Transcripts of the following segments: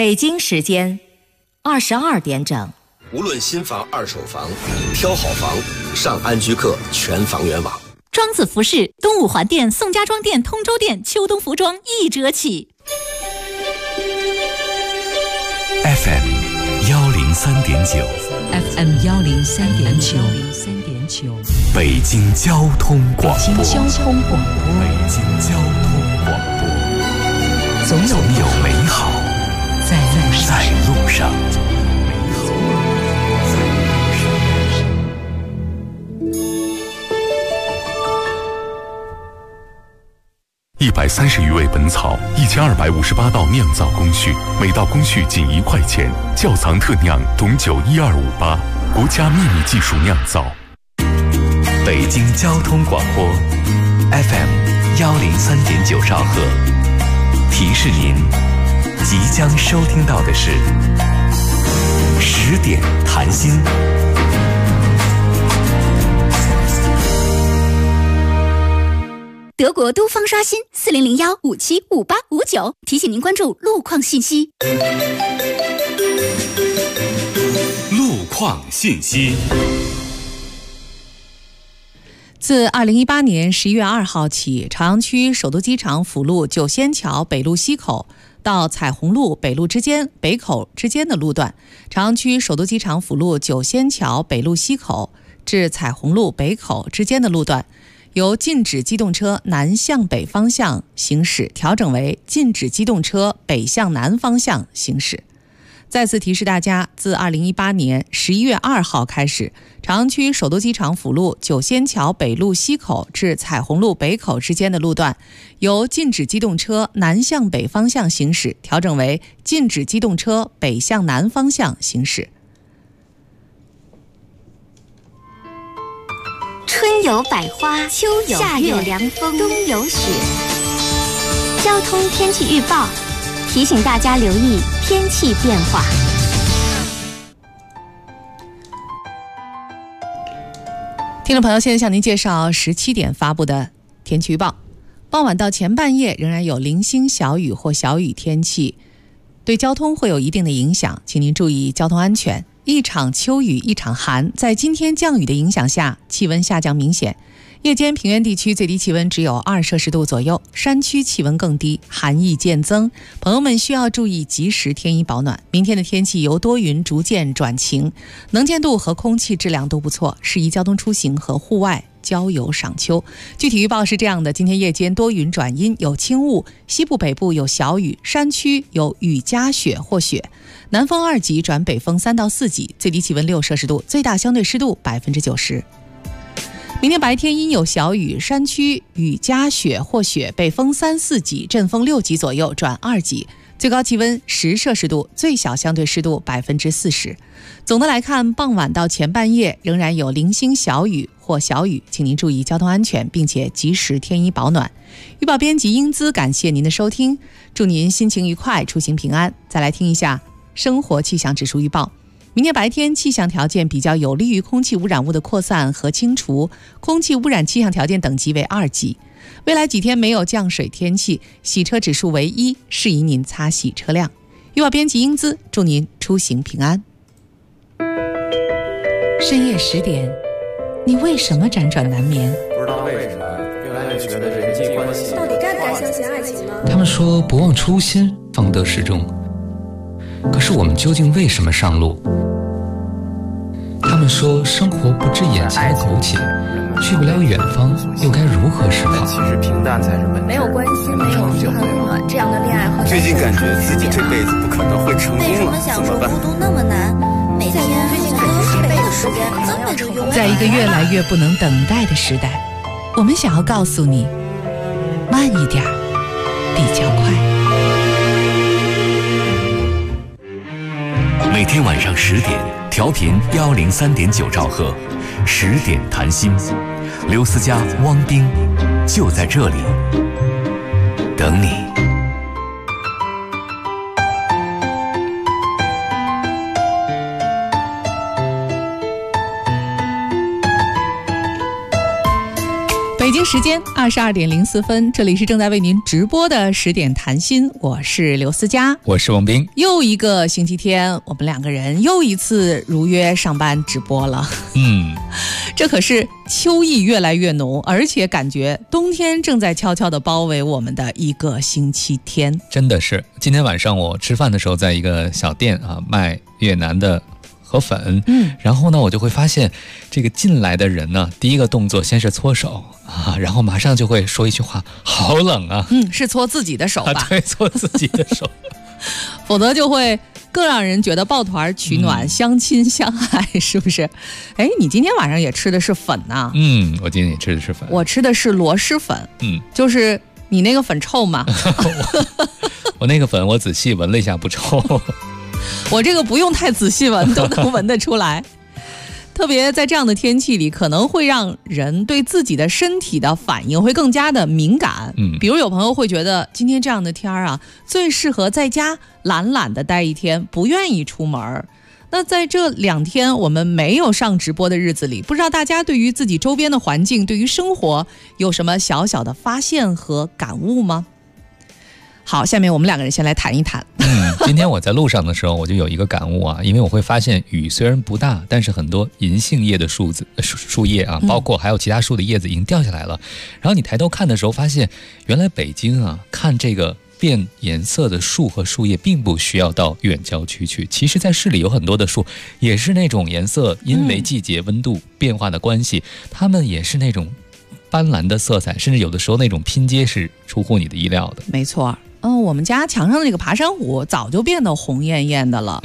北京时间22点整。 无论新房、二手房，挑好房，上安居客全房源网。 庄子服饰，东五环店、宋家庄店、通州店秋冬服装1折起。 FM 103.9 FM 103.9 北京交通广播。 北京交通广播。 北京交通广播。总有美好在路上。130余味本草，1258道酿造工序，每道工序仅1块钱。窖藏特酿董酒12588，国家秘密技术酿造。北京交通广播 FM 103.9兆赫，提示您即将收听到的是10点谈心。 德国都方刷新4001575859，提醒您关注路况信息。 路况信息。 自2018年11月2号起，朝阳区首都机场辅路九仙桥北路西口到彩虹路北路之间北口之间的路段，朝阳区首都机场辅路九仙桥北路西口至彩虹路北口之间的路段，由禁止机动车南向北方向行驶调整为禁止机动车北向南方向行驶。再次提示大家，自2018年11月2号开始，朝阳区首都机场辅路九仙桥北路西口至彩虹路北口之间的路段，由禁止机动车南向北方向行驶调整为禁止机动车北向南方向行驶。 春有百花，秋有夏有凉风，冬有雪。交通天气预报提醒大家留意天气变化。 听众朋友，现在向您介绍17点发布的天气预报。傍晚到前半夜仍然有零星小雨或小雨天气，对交通会有一定的影响，请您注意交通安全。一场秋雨一场寒，在今天降雨的影响下，气温下降明显。夜间平原地区最低气温只有2摄氏度左右，山区气温更低，寒意渐增，朋友们需要注意及时添衣保暖。明天的天气由多云逐渐转晴，能见度和空气质量都不错，适宜交通出行和户外郊游赏秋。具体预报是这样的：今天夜间多云转阴，有轻雾，西部北部有小雨，山区有雨夹雪或雪，南风2级转北风3到4级，最低气温6摄氏度，最大相对湿度90%。明天白天阴有小雨，山区雨夹雪或雪，北风3、4级，阵风6级左右转2级，最高气温10摄氏度，最小相对湿度40%。总的来看，傍晚到前半夜仍然有零星小雨或小雨，请您注意交通安全，并且及时添衣保暖。预报编辑英姿，感谢您的收听，祝您心情愉快，出行平安。再来听一下生活气象指数预报。明天白天气象条件比较有利于空气污染物的扩散和清除，空气污染气象条件等级为2级。未来几天没有降水天气，洗车指数为1，适宜您擦洗车辆。预报编辑英姿，祝您出行平安。深夜10点，你为什么辗转难眠？ 不知道为什么越来越觉得人际关系到底该不该相信爱情呢？ 他们说不忘初心，方得始终。可是我们究竟为什么上路？他们说生活不止眼前苟且，去不了远方，又该如何是好？ 其实平淡才是本质。 没有关系，没有遗憾了，这样的恋爱和最近感觉自己这辈子不可能会成功了， 为什么享受孤独那么难？每天喝杯的时间根本就用。 在一个越来越不能等待的时代，我们想要告诉你，慢一点比较快。 每天晚上10点，调频103.9兆赫，10点谈心。刘思佳、汪冰就在这里等你。 北京时间22:04，这里是正在为您直播的10点谈心，我是刘思佳， 我是王斌。 又一个星期天，我们两个人又一次如约上班直播了。这可是秋意越来越浓，而且感觉冬天正在悄悄地包围我们的一个星期天。 真的是，今天晚上我吃饭的时候，在一个小店卖越南的河粉，然后呢，我就会发现这个进来的人呢，第一个动作先是搓手然后马上就会说一句话：“好冷啊！” 是搓自己的手吧？ 对，搓自己的手， 否则就会更让人觉得抱团取暖、相亲相爱，是不是？哎，你今天晚上也吃的是粉呐？ 我今天也吃的是粉， 我吃的是螺蛳粉。就是你那个粉臭吗？ 我那个粉我仔细闻了一下，不臭。 我这个不用太仔细闻都能闻得出来。特别在这样的天气里，可能会让人对自己的身体的反应会更加的敏感。比如有朋友会觉得今天这样的天啊，最适合在家懒懒的待一天，不愿意出门。那在这2天我们没有上直播的日子里，不知道大家对于自己周边的环境，对于生活有什么小小的发现和感悟吗？好，下面我们两个人先来谈一谈。 今天我在路上的时候，我就有一个感悟因为我会发现雨虽然不大，但是很多银杏叶的树叶包括还有其他树的叶子已经掉下来了。然后你抬头看的时候，发现原来北京看这个变颜色的树和树叶并不需要到远郊区去，其实在市里有很多的树也是那种颜色，因为季节温度变化的关系，它们也是那种斑斓的色彩，甚至有的时候那种拼接是出乎你的意料的。 没错。我们家墙上的这个爬山虎早就变得红艳艳的了。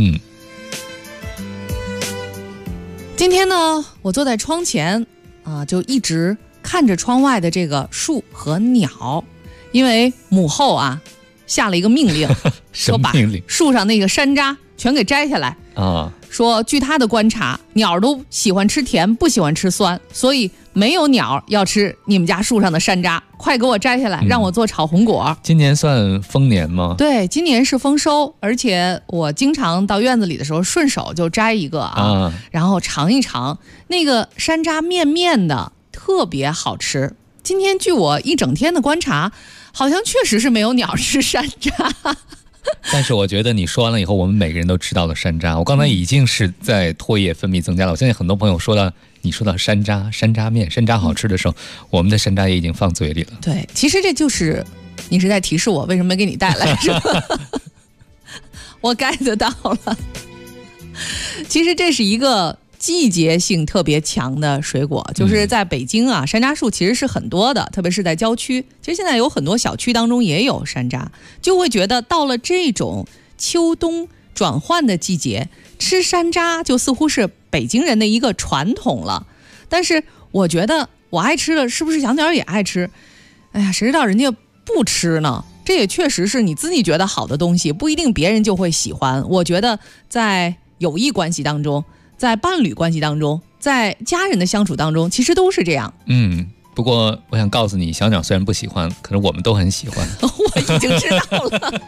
今天呢，我坐在窗前就一直看着窗外的这个树和鸟，因为母后下了一个命令，说把树上那个山楂全给摘下来说据他的观察，鸟都喜欢吃甜，不喜欢吃酸，所以没有鸟要吃你们家树上的山楂，快给我摘下来，让我做炒红果。 今年算丰年吗？ 对，今年是丰收，而且我经常到院子里的时候顺手就摘一个然后尝一尝，那个山楂面面的，特别好吃。今天据我一整天的观察，好像确实是没有鸟吃山楂。 但是我觉得你说完了以后，我们每个人都吃到了山楂。我刚才已经是在唾液分泌增加了。我相信很多朋友你说到山楂面、山楂好吃的时候，我们的山楂也已经放嘴里了。 对，其实这就是你是在提示我为什么没给你带来，是吧？我 get 到了。其实这是一个季节性特别强的水果，就是在北京山楂树其实是很多的，特别是在郊区。其实现在有很多小区当中也有山楂，就会觉得到了这种秋冬转换的季节，吃山楂就似乎是北京人的一个传统了。但是我觉得我爱吃了，是不是小鸟也爱吃？哎呀，谁知道人家不吃呢？这也确实是你自己觉得好的东西，不一定别人就会喜欢。我觉得在友谊关系当中，在伴侣关系当中，在家人的相处当中，其实都是这样。 不过我想告诉你，小鸟虽然不喜欢，可是我们都很喜欢。 我已经知道了。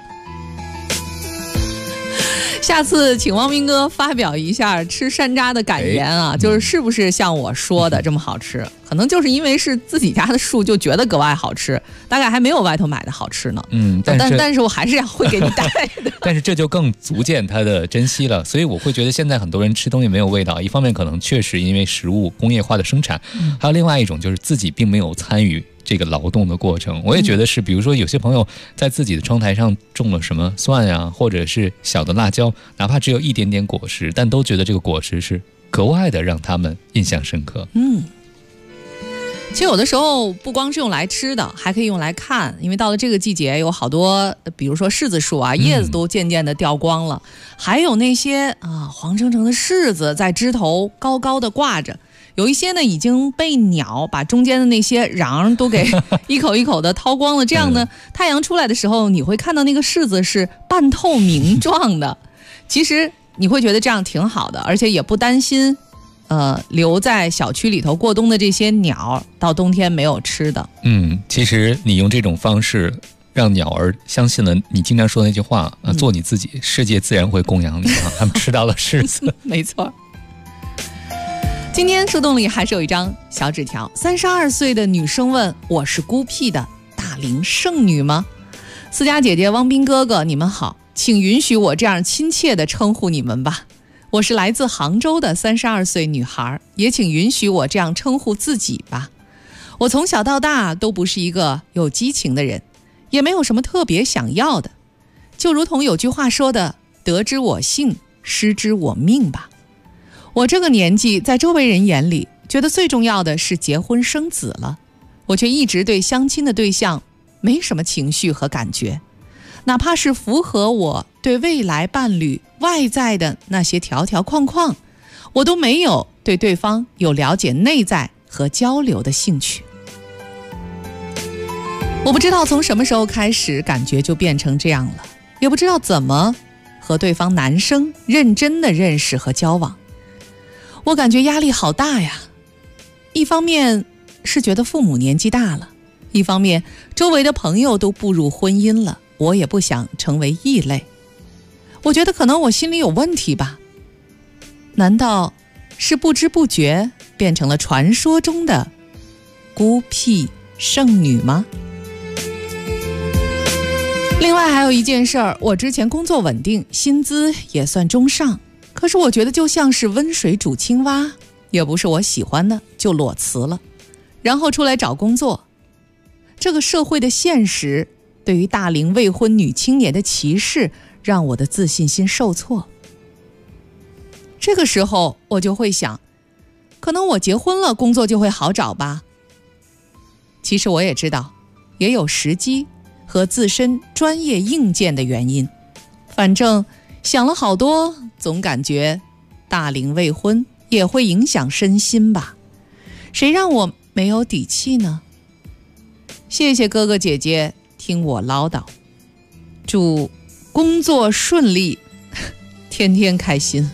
下次请汪斌哥发表一下吃山楂的感言就是是不是像我说的这么好吃？可能就是因为是自己家的树，就觉得格外好吃，大概还没有外头买的好吃呢。但是我还是要会给你带的。 但是这就更足见它的珍惜了。所以我会觉得现在很多人吃东西没有味道，一方面可能确实因为食物工业化的生产，还有另外一种就是自己并没有参与这个劳动的过程。我也觉得是，比如说有些朋友在自己的窗台上种了什么蒜或者是小的辣椒，哪怕只有一点点果实，但都觉得这个果实是格外的让他们印象深刻。 其实有的时候不光是用来吃的，还可以用来看，因为到了这个季节，有好多比如说柿子树叶子都渐渐的掉光了，还有那些黄澄澄的柿子在枝头高高的挂着，有一些呢已经被鸟把中间的那些瓤都给一口一口的掏光了。这样呢，太阳出来的时候，你会看到那个柿子是半透明状的。其实你会觉得这样挺好的，而且也不担心留在小区里头过冬的这些鸟到冬天没有吃的。 其实你用这种方式让鸟儿相信了你经常说的那句话做你自己，世界自然会供养你他们吃到了柿子。 没错。 今天树洞里还是有一张小纸条，32岁的女生问：我是孤僻的大龄剩女吗？思佳姐姐、汪斌哥哥，你们好，请允许我这样亲切地称呼你们吧。我是来自杭州的32岁女孩，也请允许我这样称呼自己吧。我从小到大都不是一个有激情的人，也没有什么特别想要的，就如同有句话说的，得之我幸，失之我命吧。我这个年纪，在周围人眼里，觉得最重要的是结婚生子了，我却一直对相亲的对象没什么情绪和感觉，哪怕是符合我对未来伴侣外在的那些条条框框，我都没有对对方有了解内在和交流的兴趣。我不知道从什么时候开始，感觉就变成这样了，也不知道怎么和对方男生认真的认识和交往。我感觉压力好大呀，一方面是觉得父母年纪大了，一方面周围的朋友都步入婚姻了，我也不想成为异类。我觉得可能我心里有问题吧，难道是不知不觉变成了传说中的孤僻剩女吗？另外还有一件事儿，我之前工作稳定，薪资也算中上，可是我觉得就像是温水煮青蛙，也不是我喜欢的，就裸辞了，然后出来找工作。这个社会的现实对于大龄未婚女青年的歧视，让我的自信心受挫。这个时候我就会想，可能我结婚了，工作就会好找吧。其实我也知道，也有时机和自身专业硬件的原因，反正想了好多，总感觉大龄未婚也会影响身心吧，谁让我没有底气呢？谢谢哥哥姐姐听我唠叨，祝工作顺利，天天开心。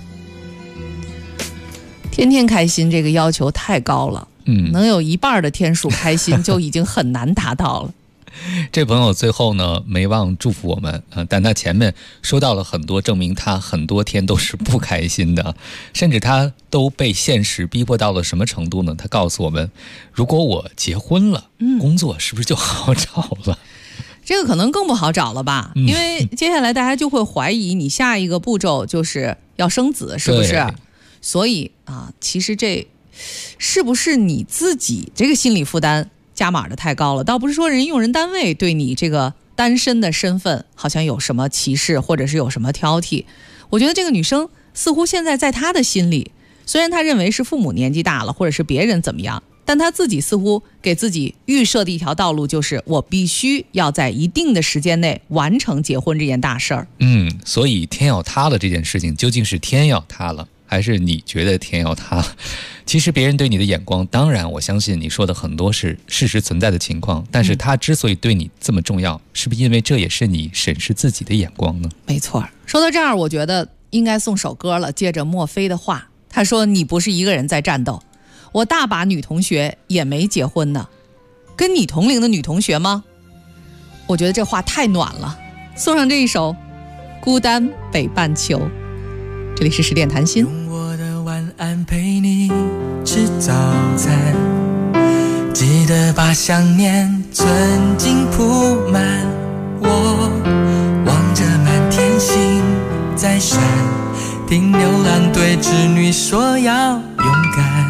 天天开心这个要求太高了，能有一半的天数开心就已经很难达到了。 这朋友最后呢没忘祝福我们，但他前面说到了很多，证明他很多天都是不开心的，甚至他都被现实逼迫到了什么程度呢？他告诉我们，如果我结婚了，工作是不是就好找了？ 这个可能更不好找了吧，因为接下来大家就会怀疑你下一个步骤就是要生子，是不是？所以其实这是不是你自己这个心理负担加码的太高了？倒不是说用人单位对你这个单身的身份好像有什么歧视或者是有什么挑剔。我觉得这个女生似乎现在在她的心里，虽然她认为是父母年纪大了或者是别人怎么样，但她自己似乎给自己预设的一条道路，就是我必须要在一定的时间内完成结婚这件大事儿。 所以天要塌了这件事情究竟是天要塌了，还是你觉得天要塌了？其实别人对你的眼光，当然我相信你说的很多是事实存在的情况，但是他之所以对你这么重要，是不是因为这也是你审视自己的眼光呢？ 没错。说到这儿，我觉得应该送首歌了，借着墨菲的话，他说你不是一个人在战斗，我大把女同学也没结婚呢，跟你同龄的女同学吗？我觉得这话太暖了，送上这一首孤单北半球。这里是十点谈心， 用我的晚安陪你吃早餐，记得把想念存进铺满，我望着满天星在闪，听牛郎对织女说要勇敢，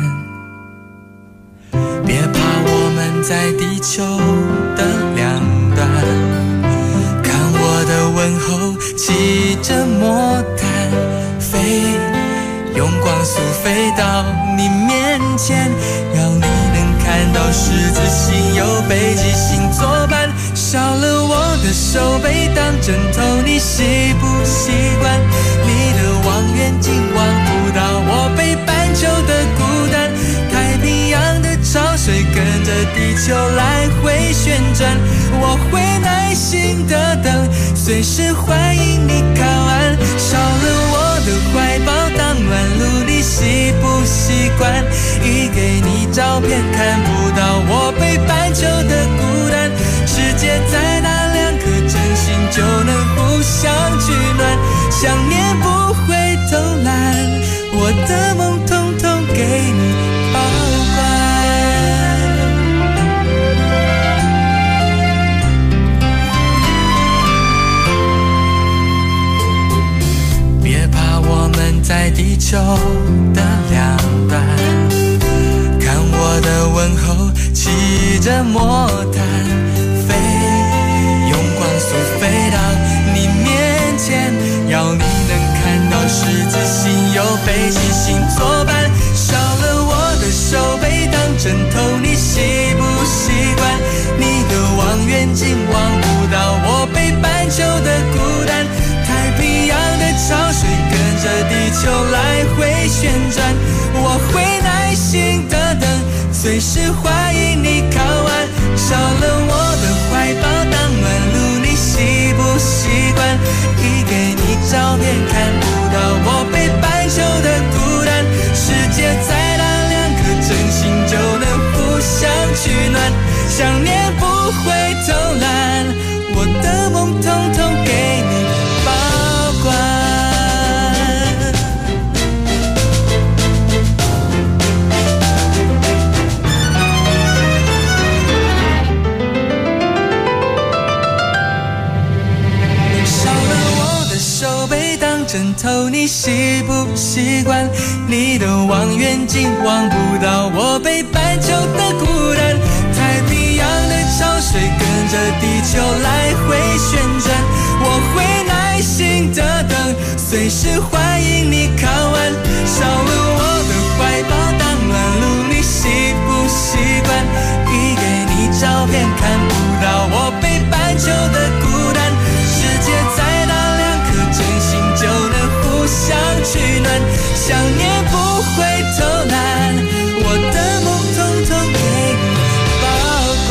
别怕我们在地球的两端，看我的问候骑着魔毯飞，用光速飞到你面前，要你能看到十字星有北极星作伴，少了我的手背当枕头，你习不习惯？你的望远镜望不到我北半球的孤单，太平洋的潮水跟着地球来回旋转，我会耐心的等，随时欢迎你靠岸，少了我的怀抱当暖炉，你习不习惯？一给你照片看不到我北半球的孤单，世界再大两颗真心就能互相取暖，想念不会偷懒，我的梦统统给你球的两端，看我的问候骑着魔毯飞，用光速飞到你面前，要你能看到十字星有北极星作伴。少了我的手背当枕头，你习不习惯？你的望远镜望不到我北半球的孤单，太平洋的潮水跟着地球来回旋转，我会耐心的等，随时欢迎你靠岸。少了我的怀抱当暖炉，你习不习惯？一给你照片看不到我北半球的孤单，世界再大两颗真心就能互相取暖，想念不会偷懒，我的梦统统给你保管。少了我的手背当枕头，你习不习惯？你的望远镜望不到我北半球的孤单，太平洋的潮水跟着地球来回旋转，我会耐心的等，随时欢迎你靠岸。少了我的怀抱当暖炉，你习不习惯？一给你照片看不到我北半球的孤单，世界再大两颗真心就能互相取暖，想念不会偷懒，我的梦统统给你保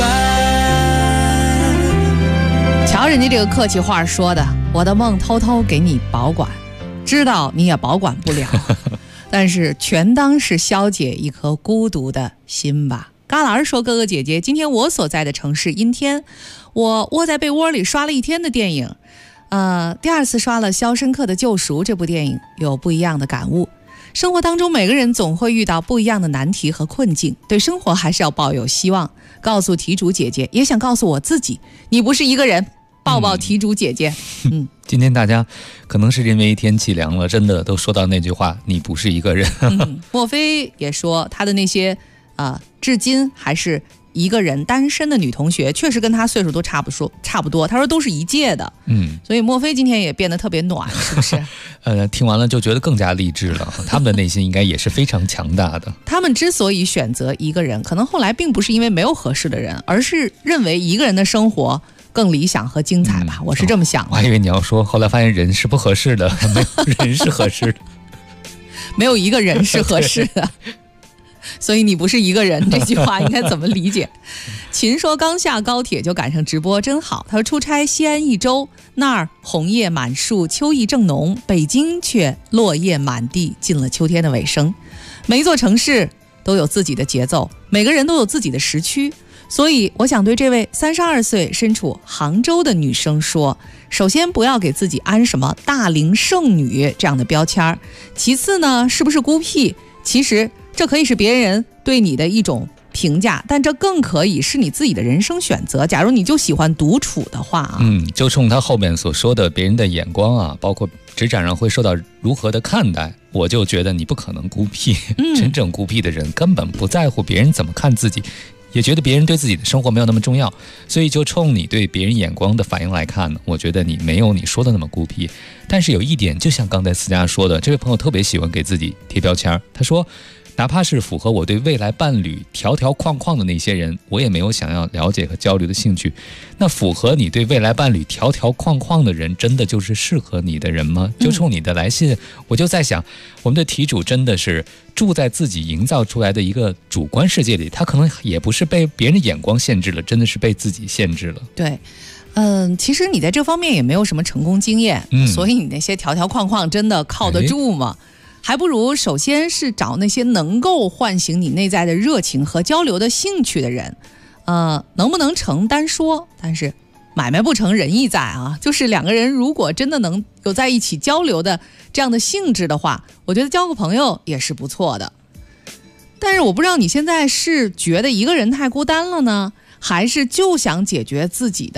管。 瞧人家这个客气话说的，我的梦偷偷给你保管，知道你也保管不了，但是全当是消解一颗孤独的心吧。旮旯说，哥哥姐姐，今天我所在的城市阴天，我窝在被窝里刷了一天的电影，第二次刷了《肖申克的救赎》这部电影，有不一样的感悟。生活当中每个人总会遇到不一样的难题和困境，对生活还是要抱有希望。告诉题主姐姐，也想告诉我自己，你不是一个人，抱抱题主姐姐。 今天大家可能是因为天气凉了，真的都说到那句话，你不是一个人。 莫非也说他的那些至今还是一个人单身的女同学，确实跟他岁数都差不多，他说都是一届的。所以莫非今天也变得特别暖，是不是？ 听完了就觉得更加励志了，他们的内心应该也是非常强大的。 他们之所以选择一个人，可能后来并不是因为没有合适的人，而是认为一个人的生活更理想和精彩吧，我是这么想的。 我还以为你要说后来发现人是不合适的，没有人是合适的， 没有一个人是合适的。所以你不是一个人，这句话应该怎么理解？秦说刚下高铁就赶上直播，真好。他说出差西安一周，那儿红叶满树，秋意正浓，北京却落叶满地，进了秋天的尾声。每一座城市都有自己的节奏，每个人都有自己的时区。所以我想对这位32岁身处杭州的女生说，首先不要给自己安什么大龄剩女这样的标签，其次呢，是不是孤僻，其实这可以是别人对你的一种评价，但这更可以是你自己的人生选择。假如你就喜欢独处的话啊， 就冲他后面所说的别人的眼光啊，包括职场上会受到如何的看待，我就觉得你不可能孤僻。真正孤僻的人根本不在乎别人怎么看自己，也觉得别人对自己的生活没有那么重要，所以就冲你对别人眼光的反应来看呢，我觉得你没有你说的那么孤僻。但是有一点，就像刚才思佳说的，这位朋友特别喜欢给自己贴标签，他说哪怕是符合我对未来伴侣条条框框的那些人，我也没有想要了解和交流的兴趣。那符合你对未来伴侣条条框框的人，真的就是适合你的人吗？就冲你的来信，我就在想，我们的题主真的是住在自己营造出来的一个主观世界里，他可能也不是被别人的眼光限制了，真的是被自己限制了。 对，其实你在这方面也没有什么成功经验，所以你那些条条框框真的靠得住吗？还不如首先是找那些能够唤醒你内在的热情和交流的兴趣的人。能不能成单说，但是买卖不成仁义在啊，就是两个人如果真的能有在一起交流的这样的性质的话，我觉得交个朋友也是不错的。但是我不知道你现在是觉得一个人太孤单了呢，还是就想解决自己的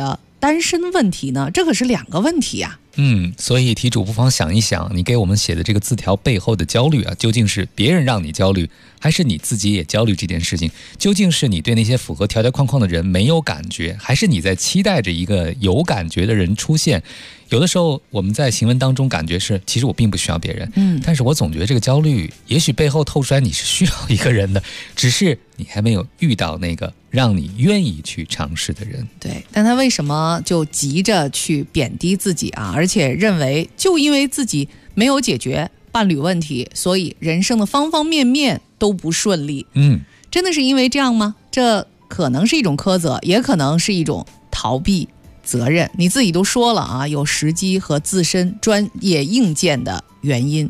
单身问题呢？这可是2个问题啊。 所以题主不妨想一想，你给我们写的这个字条背后的焦虑啊，究竟是别人让你焦虑，还是你自己也焦虑这件事情？究竟是你对那些符合条条框框的人没有感觉，还是你在期待着一个有感觉的人出现？有的时候我们在行文当中感觉是，其实我并不需要别人，但是我总觉得这个焦虑，也许背后透出来你是需要一个人的，只是你还没有遇到那个让你愿意去尝试的人。 对，但他为什么就急着去贬低自己啊？而且认为就因为自己没有解决伴侣问题，所以人生的方方面面都不顺利。真的是因为这样吗？这可能是一种苛责，也可能是一种逃避责任。你自己都说了啊，有时机和自身专业硬件的原因。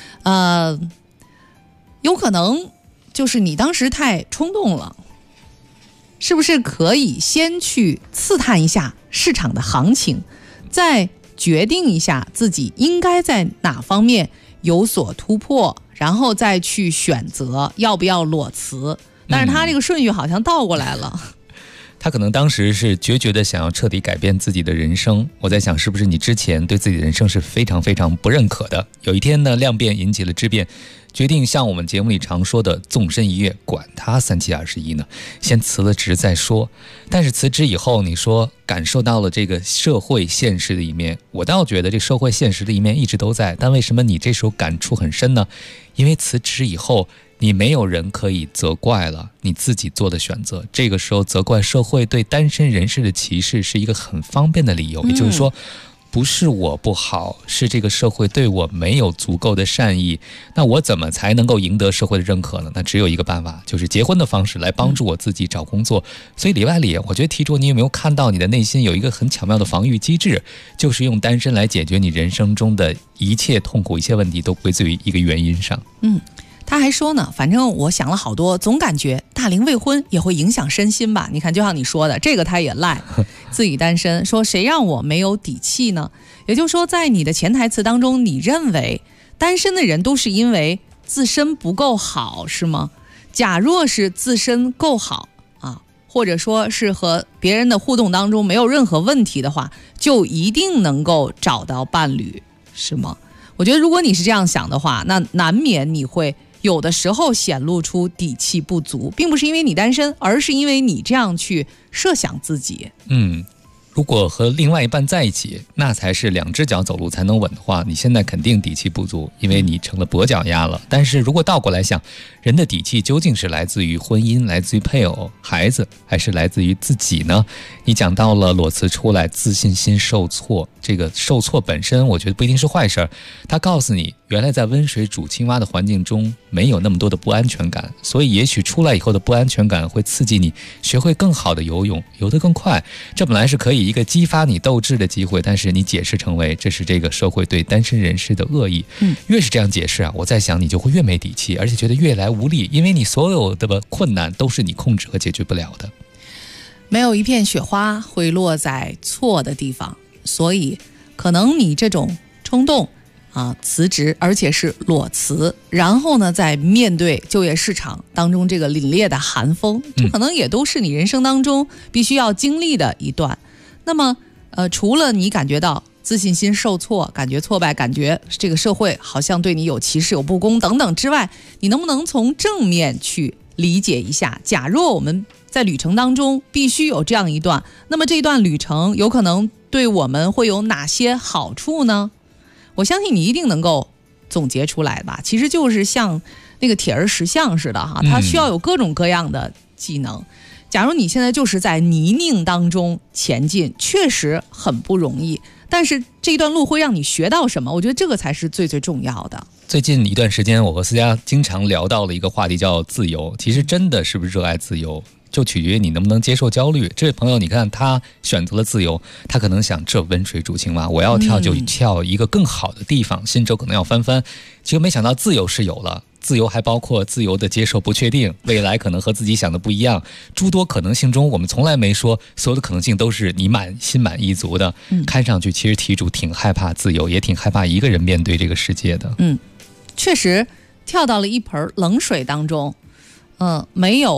有可能就是你当时太冲动了，是不是可以先去刺探一下市场的行情，再决定一下自己应该在哪方面有所突破，然后再去选择要不要裸辞。但是他这个顺序好像倒过来了。 他可能当时是决绝的想要彻底改变自己的人生。我在想，是不是你之前对自己的人生是非常非常不认可的？有一天呢，量变引起了质变，决定像我们节目里常说的纵身一跃，管他3721呢，先辞了职再说。但是辞职以后，你说感受到了这个社会现实的一面，我倒觉得这社会现实的一面一直都在，但为什么你这时候感触很深呢？因为辞职以后，你没有人可以责怪了你自己做的选择，这个时候责怪社会对单身人士的歧视是一个很方便的理由。也就是说，不是我不好，是这个社会对我没有足够的善意。那我怎么才能够赢得社会的认可呢？那只有一个办法，就是结婚的方式来帮助我自己找工作。所以里外里，我觉得题主你有没有看到你的内心有一个很巧妙的防御机制，就是用单身来解决你人生中的一切痛苦，一切问题都归罪于一个原因上。 他还说呢，反正我想了好多，总感觉大龄未婚也会影响身心吧。你看，就像你说的，这个他也赖自己单身，说谁让我没有底气呢？也就是说，在你的潜台词当中，你认为单身的人都是因为自身不够好，是吗？假若是自身够好啊，或者说是和别人的互动当中没有任何问题的话，就一定能够找到伴侣，是吗？我觉得如果你是这样想的话，那难免你会有的时候显露出底气不足，并不是因为你单身，而是因为你这样去设想自己。 如果和另外一半在一起，那才是2只脚走路才能稳的话，你现在肯定底气不足，因为你成了跛脚鸭了。但是如果倒过来想，人的底气究竟是来自于婚姻，来自于配偶、孩子，还是来自于自己呢？你讲到了裸辞出来自信心受挫，这个受挫本身我觉得不一定是坏事，它告诉你原来在温水煮青蛙的环境中没有那么多的不安全感，所以也许出来以后的不安全感会刺激你学会更好的游泳，游得更快。这本来是可以一个激发你斗志的机会，但是你解释成为这是这个社会对单身人士的恶意。越是这样解释啊，我在想你就会越没底气，而且觉得越来无力，因为你所有的困难都是你控制和解决不了的。 没有一片雪花会落在错的地方，所以可能你这种冲动辞职，而且是裸辞，然后呢在面对就业市场当中这个凛冽的寒风，这可能也都是你人生当中必须要经历的一段。那么除了你感觉到自信心受挫，感觉挫败，感觉这个社会好像对你有歧视有不公等等之外，你能不能从正面去理解一下，假若我们在旅程当中必须有这样一段，那么这段旅程有可能对我们会有哪些好处呢？我相信你一定能够总结出来吧。其实就是像那个铁人十项似的它需要有各种各样的技能。假如你现在就是在泥泞当中前进，确实很不容易，但是这段路会让你学到什么，我觉得这个才是最最重要的。 最近一段时间，我和思佳经常聊到了一个话题，叫自由。其实真的是不是热爱自由，就取决于你能不能接受焦虑。这位朋友，你看他选择了自由，他可能想这温水煮青蛙，我要跳就跳一个更好的地方，心轴可能要翻翻。其实没想到自由是有了，自由还包括自由的接受不确定，未来可能和自己想的不一样，诸多可能性中，我们从来没说所有的可能性都是你心满意足的。看上去其实题主挺害怕自由，也挺害怕一个人面对这个世界的。确实跳到了一盆冷水当中，没有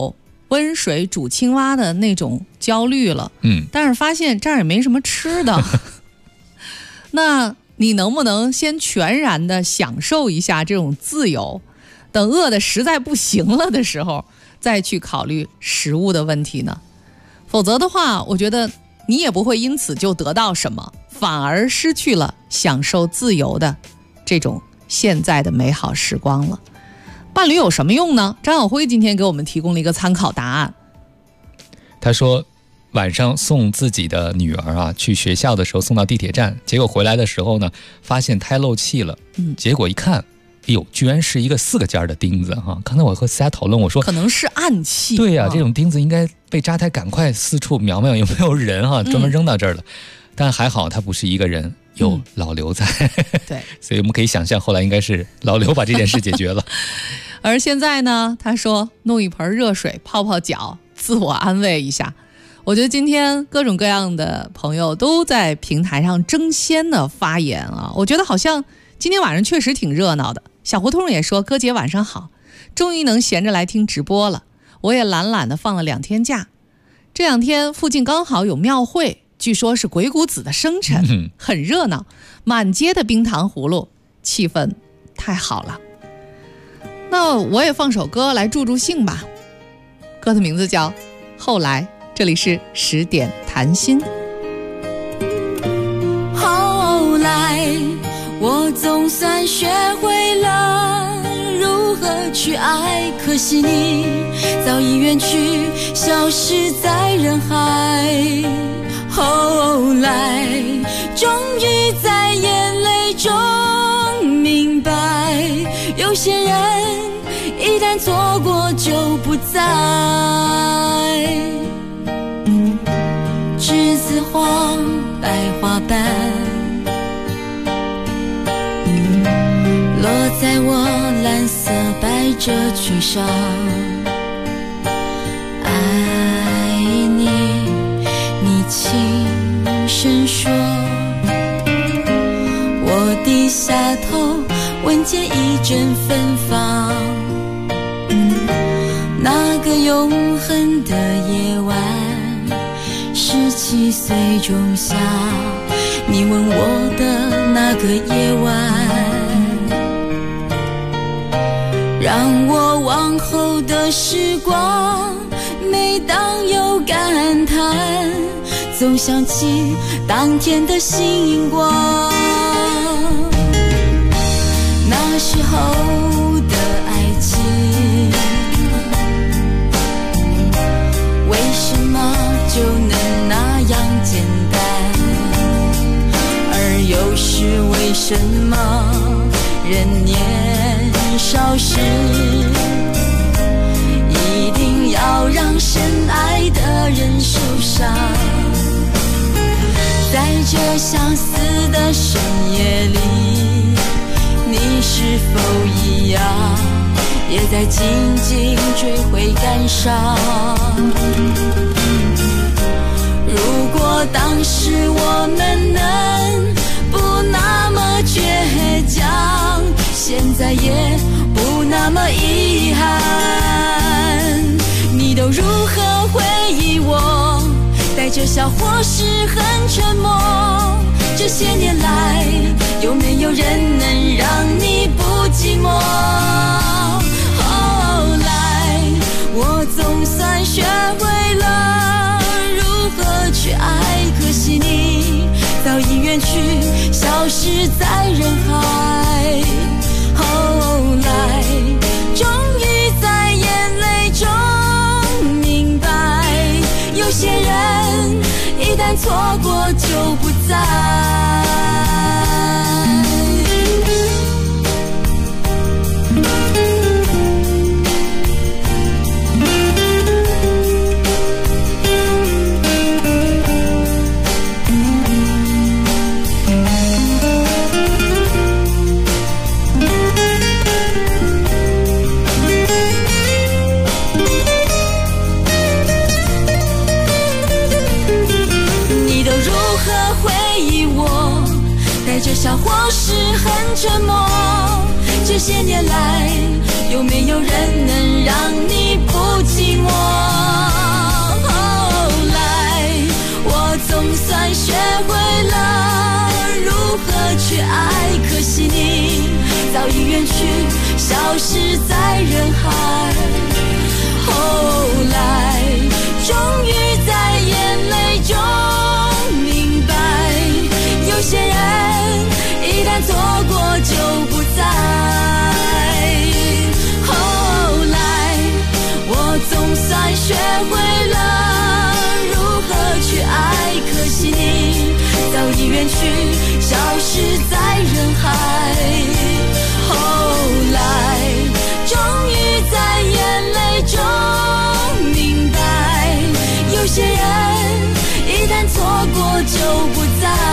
温水煮青蛙的那种焦虑了。但是发现这儿也没什么吃的。那你能不能先全然的享受一下这种自由，等饿得实在不行了的时候再去考虑食物的问题呢？否则的话，我觉得你也不会因此就得到什么，反而失去了享受自由的这种现在的美好时光了。伴侣有什么用呢？张晓辉今天给我们提供了一个参考答案。 他说晚上送自己的女儿去学校的时候送到地铁站，结果回来的时候呢，发现胎漏气了。结果一看，哎呦，居然是一个4个尖的钉子哈！刚才我和思佳讨论，我说可能是暗器。 对呀，这种钉子应该被扎胎，赶快四处瞄瞄有没有人专门扔到这儿了。但还好他不是一个人，有老刘在。 对， 所以我们可以想象，后来应该是老刘把这件事解决了。 而现在呢，他说弄一盆热水泡泡脚，自我安慰一下。我觉得今天各种各样的朋友都在平台上争先的发言啊，我觉得好像今天晚上确实挺热闹的。小胡同也说，哥姐晚上好，终于能闲着来听直播了。我也懒懒的放了2天假，这2天附近刚好有庙会，据说是鬼谷子的生辰，很热闹，满街的冰糖葫芦，气氛太好了。那我也放首歌来助助兴吧，歌的名字叫《后来》，这里是10点谈心。 后来我总算学会了如何去爱，可惜你早已远去，消失在人海。后来终于在眼泪中明白，有些人一旦错过就不再。栀子花白花瓣落在我蓝色百褶裙上，爱你，你轻声说，我低下头闻见一阵芬芳。那个永恒的夜晚，17岁仲夏，你吻我的那个夜晚，让我往后的时光，每当有感叹，总想起当天的星光。那时候的爱情，为什么就能那样简单？而又是为什么人年少时，一定要让深爱的人受伤？在这相似的深夜里，你是否一样，也在静静追悔感伤？如果当时我们能不那么倔强，现在也不那么遗憾。你都如何回忆我？带着笑或是很沉默。这些年来，有没有人能让你不寂寞？后来，我总算学会了如何去爱，可惜你早已远去，消失在人海。后来，终于在眼泪中明白，有些人一旦错过就不再。带着笑或是很沉默，这些年来，有没有人能让你不寂寞？ 会了如何去爱，可惜你早已远去，消失在人海。后来终于在眼泪中明白，有些人一旦错过就不在。后来我总算学会了如何去爱，可惜你早已远去，消失在人海。后来终于在眼泪中明白，有些人一旦错过就不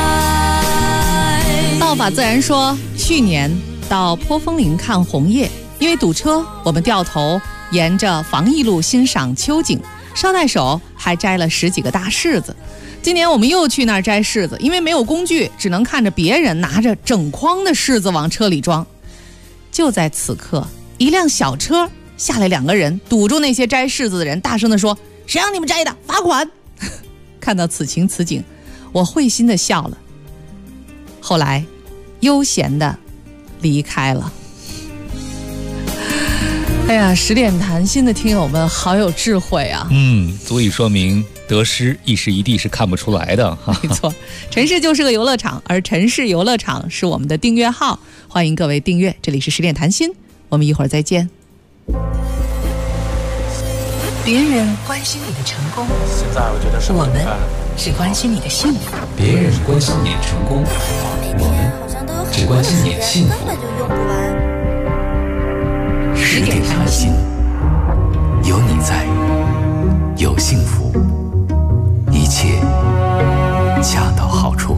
在。 道法自然说，去年到坡峰林看红叶，因为堵车，我们掉头沿着防疫路欣赏秋景，捎带手还摘了10几个大柿子。今年我们又去那儿摘柿子，因为没有工具，只能看着别人拿着整筐的柿子往车里装。就在此刻，一辆小车下来2个人，堵住那些摘柿子的人，大声地说：“谁让你们摘的？罚款！”看到此情此景，我会心地笑了。后来，悠闲地离开了。哎呀，10点谈心的听友们好有智慧啊！ 足以说明得失一时一地是看不出来的。 没错，城市就是个游乐场，而城市游乐场是我们的订阅号，欢迎各位订阅。这里是10点谈心，我们一会儿再见。 别人关心你的成功， 现在我觉得是我们只关心你的幸福。 别人关心你的成功，我们只关心你的幸福。 根本就用不完。 10点谈心，有你在，有幸福，一切恰到好处。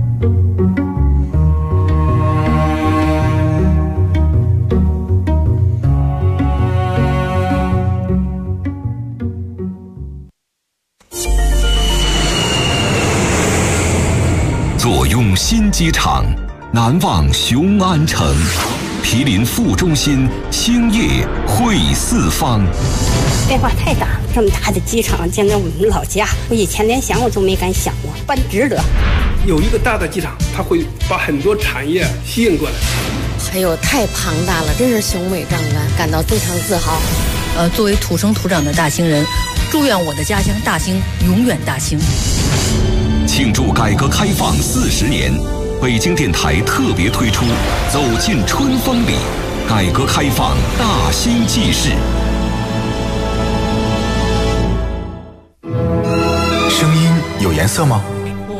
坐拥新机场，难忘雄安城。毗邻副中心，兴业汇四方。 变化太大了，这么大的机场建在我们老家，我以前连想我都没敢想过，办值得。 有一个大的机场，它会把很多产业吸引过来。 还有太庞大了，真是雄伟壮观，感到非常自豪。作为土生土长的大兴人，祝愿我的家乡大兴永远大兴。 庆祝改革开放40年。北京电台特别推出《走进春风里》，改革开放大兴纪事。 声音有颜色吗？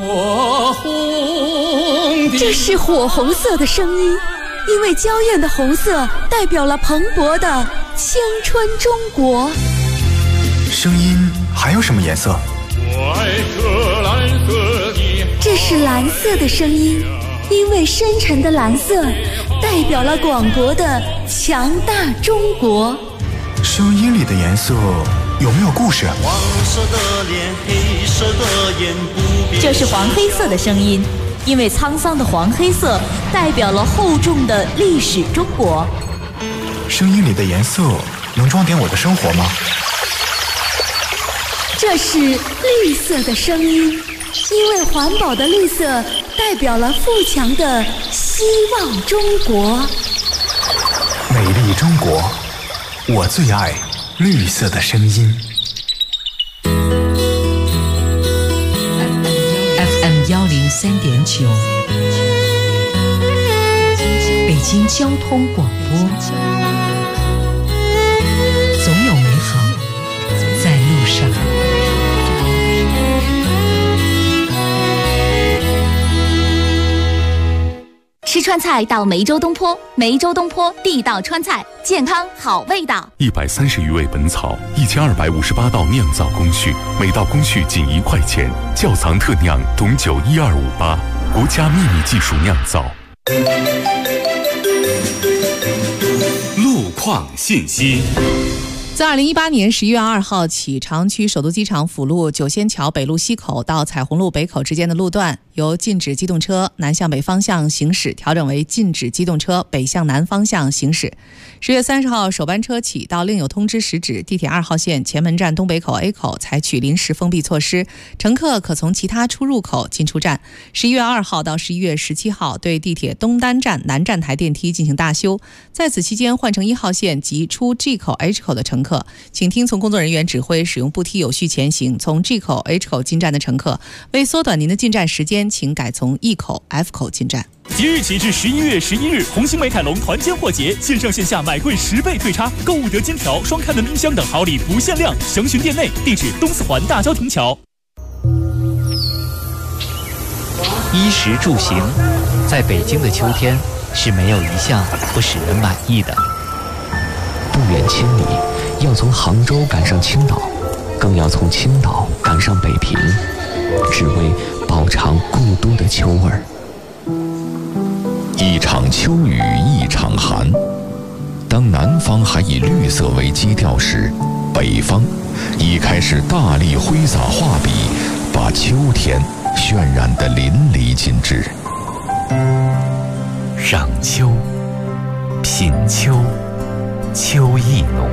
这是火红色的声音，因为娇艳的红色代表了蓬勃的青春中国。 声音还有什么颜色？ 我爱这蓝色的。 这是蓝色的声音，因为深沉的蓝色代表了广博的强大中国。 声音里的颜色有没有故事？ 黄色的脸，黑色的眼，不变。 这是黄黑色的声音，因为沧桑的黄黑色代表了厚重的历史中国。 声音里的颜色能装点我的生活吗？ 这是绿色的声音，因为环保的绿色代表了富强的希望中国。 美丽中国，我最爱绿色的声音。 FM 103.9，北京交通广播，总有美好在路上。 吃川菜到梅州东坡，梅州东坡地道川菜，健康好味道。 130余味本草，1258道酿造工序，每道工序仅1块钱。窖藏特酿董酒12588，国家秘密技术酿造。 路况信息。 自2018年11月2号起，朝阳区首都机场辅路九仙桥北路西口到彩虹路北口之间的路段，由禁止机动车南向北方向行驶调整为禁止机动车北向南方向行驶。10月30号首班车起到另有通知时止，地铁2号线前门站东北口 A 口采取临时封闭措施，乘客可从其他出入口进出站。11月2号到11月17号对地铁东单站南站台电梯进行大修，在此期间换乘1号线及出 G 口 H 口的乘客，请听从工作人员指挥使用步梯有序前行。从 G 口 H 口进站的乘客，为缩短您的进站时间，请改从 E 口 F 口进站。 即日起至11月11日，红星美凯龙团坚货节，线上线下买贵10倍退差，购物得金条、双开门冰箱等好礼不限量，详询店内。地址东四环大交亭桥。 衣食住行，在北京的秋天是没有一项不使人满意的。 不远千里，要从杭州赶上青岛，更要从青岛赶上北平，只为饱尝故都的秋味儿。 一场秋雨一场寒，当南方还以绿色为基调时，北方已开始大力挥洒画笔，把秋天渲染得淋漓尽致。 赏秋，品秋，秋意浓。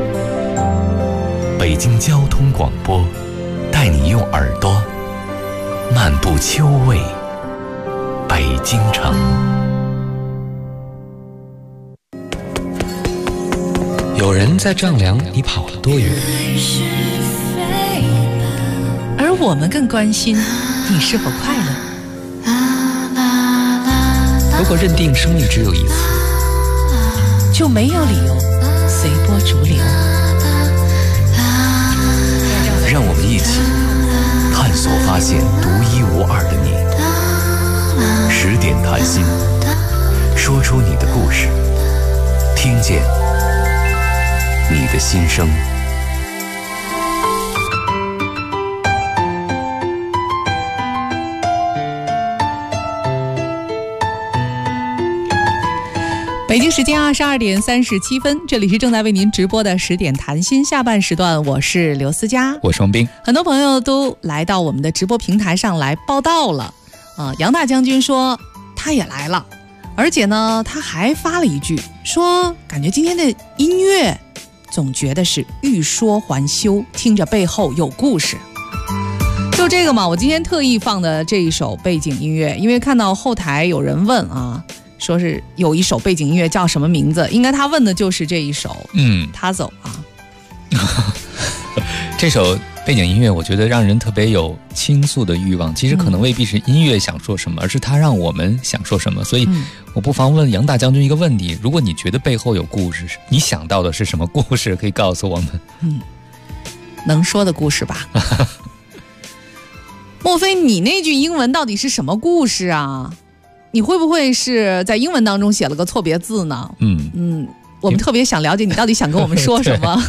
北京交通广播带你用耳朵漫步秋味北京城。 有人在丈量你跑了多远， 而我们更关心你是否快乐。 如果认定生命只有一次， 就没有理由随波逐流。 让我们一起探索发现独一无二的你。10点谈心，说出你的故事，听见你的心声。 北京时间22点37分，这里是正在为您直播的10点谈心下半时段，我是刘思佳， 我是王斌。 很多朋友都来到我们的直播平台上来报道了。杨大将军说他也来了，而且呢他还发了一句，说感觉今天的音乐总觉得是欲说还休，听着背后有故事。就这个嘛，我今天特意放的这一首背景音乐，因为看到后台有人问啊，说是有一首背景音乐叫什么名字，应该他问的就是这一首他走啊。 这首背景音乐我觉得让人特别有倾诉的欲望，其实可能未必是音乐想说什么，而是它让我们想说什么。所以我不妨问杨大将军一个问题，如果你觉得背后有故事，你想到的是什么故事，可以告诉我们。 能说的故事吧。莫非你那句英文到底是什么故事啊？你会不会是在英文当中写了个错别字呢？我们特别想了解你到底想跟我们说什么。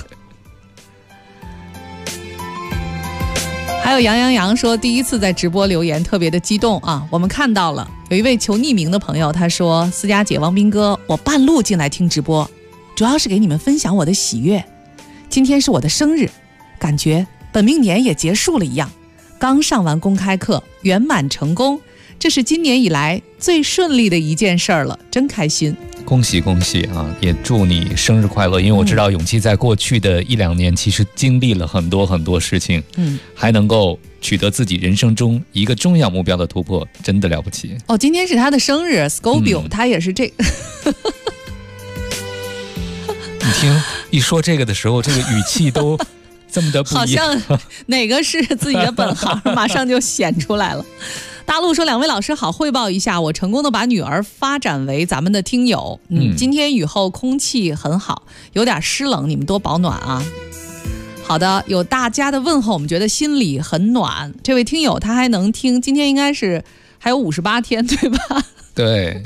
还有杨说第一次在直播留言特别的激动啊，我们看到了有一位求匿名的朋友，他说思佳姐王斌哥，我半路进来听直播，主要是给你们分享我的喜悦，今天是我的生日，感觉本命年也结束了一样，刚上完公开课圆满成功，这是今年以来最顺利的一件事儿了，真开心。 恭喜恭喜啊！也祝你生日快乐！因为我知道永琪在过去的1-2年其实经历了很多很多事情，还能够取得自己人生中一个重要目标的突破，真的了不起。 今天是他的生日 Scobio，他也是这你听一说这个的时候，这个语气都这么的不一样， 好像哪个是自己的本行马上就显出来了。大陆说，2位老师好，汇报一下，我成功的把女儿发展为咱们的听友。今天雨后空气很好，有点湿冷，你们多保暖啊。好的，有大家的问候，我们觉得心里很暖。这位听友他还能听，今天应该是还有58天，对吧？ 对。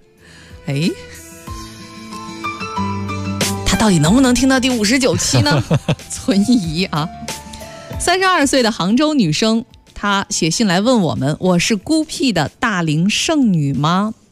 他到底能不能听到第59期呢？存疑啊。32岁的杭州女生，她写信来问我们，我是孤僻的大龄剩女吗？